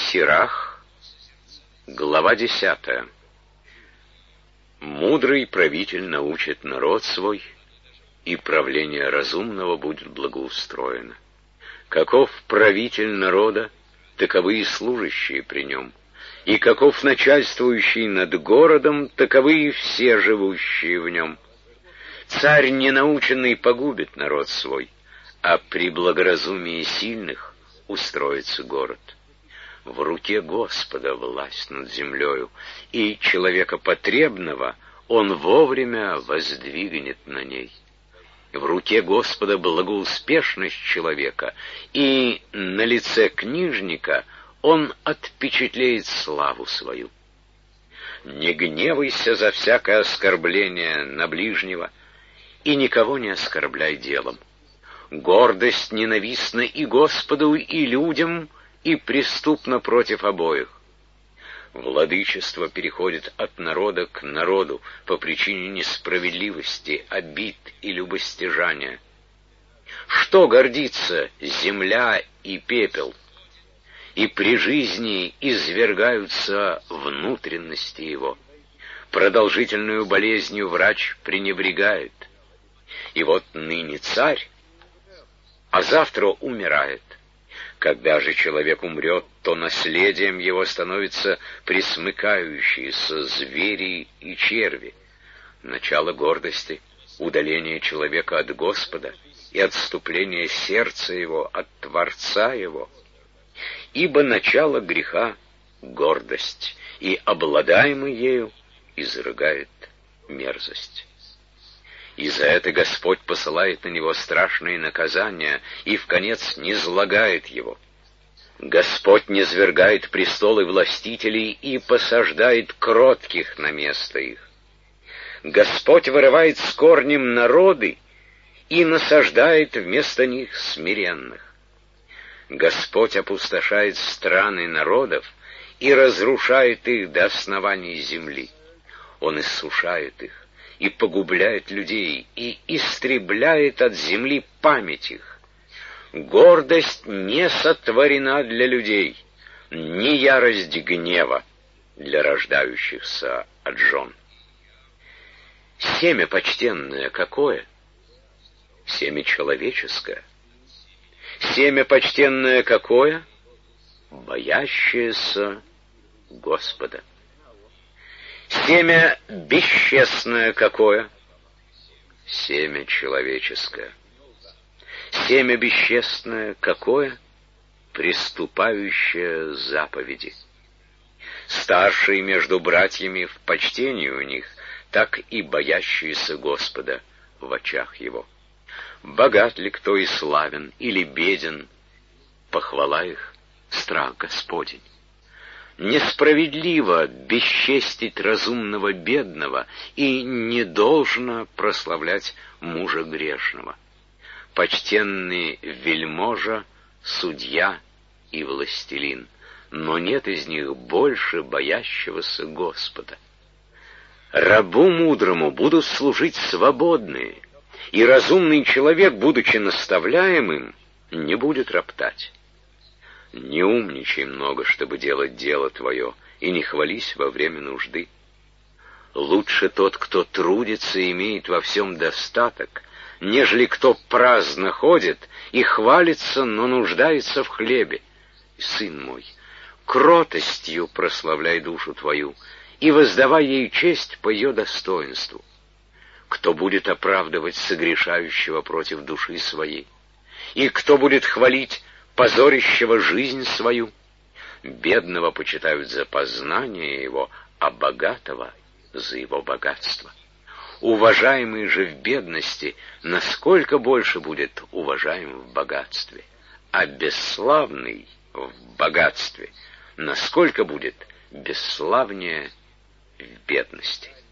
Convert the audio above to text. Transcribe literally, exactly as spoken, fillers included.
Сирах, глава десятая. Мудрый правитель научит народ свой, и правление разумного будет благоустроено. Каков правитель народа, таковы и служащие при нем, и каков начальствующий над городом, таковы и все живущие в нем. Царь ненаученный погубит народ свой, а при благоразумии сильных устроится город. В руке Господа власть над землею, и человека потребного он вовремя воздвигнет на ней. В руке Господа благоуспешность человека, и на лице книжника он отпечатлеет славу свою. Не гневайся за всякое оскорбление на ближнего, и никого не оскорбляй делом. Гордость ненавистна и Господу, и людям, и преступна против обоих. Владычество переходит от народа к народу по причине несправедливости, обид и любостяжания. Что гордится земля и пепел, и при жизни извергаются внутренности его. Продолжительную болезнью врач пренебрегает. И вот ныне царь, а завтра умирает. Когда же человек умрет, то наследием его становятся пресмыкающиеся звери и черви. Начало гордости — удаление человека от Господа и отступление сердца его от Творца его. Ибо начало греха — гордость, и обладаемый ею изрыгает мерзость. И за это Господь посылает на него страшные наказания и вконец низлагает его. Господь низвергает престолы властителей и посаждает кротких на место их. Господь вырывает с корнем народы и насаждает вместо них смиренных. Господь опустошает страны народов и разрушает их до оснований земли. Он иссушает их и погубляет людей, и истребляет от земли память их. Гордость не сотворена для людей, ни ярость гнева для рождающихся от жен. Семя почтенное какое? Семя человеческое. Семя почтенное какое? Боящееся Господа. Семя бесчестное какое? Семя человеческое. Семя бесчестное какое? Приступающее заповеди. Старшие между братьями в почтении у них, так и боящиеся Господа в очах его. Богат ли кто и славен, или беден, похвала их — страх Господень. Несправедливо бесчестить разумного бедного, и не должно прославлять мужа грешного. Почтенный вельможа, судья и властелин, но нет из них больше боящегося Господа. Рабу мудрому будут служить свободные, и разумный человек, будучи наставляемым, не будет роптать. Не умничай много, чтобы делать дело твое, и не хвались во время нужды. Лучше тот, кто трудится и имеет во всем достаток, нежели кто праздно ходит и хвалится, но нуждается в хлебе. Сын мой, кротостью прославляй душу твою, и воздавай ей честь по ее достоинству. Кто будет оправдывать согрешающего против души своей? И кто будет хвалить позорящего жизнь свою? Бедного почитают за познание его, а богатого — за его богатство. Уважаемый же в бедности насколько больше будет уважаем в богатстве, а бесславный в богатстве насколько будет бесславнее в бедности.